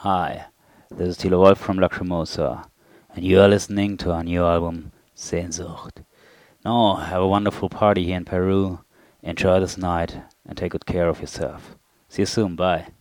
Hi, this is Thilo Wolf from Lacrimosa, and you are listening to our new album, Sehnsucht. Now, have a wonderful party here in Peru, enjoy this night, and take good care of yourself. See you soon, bye.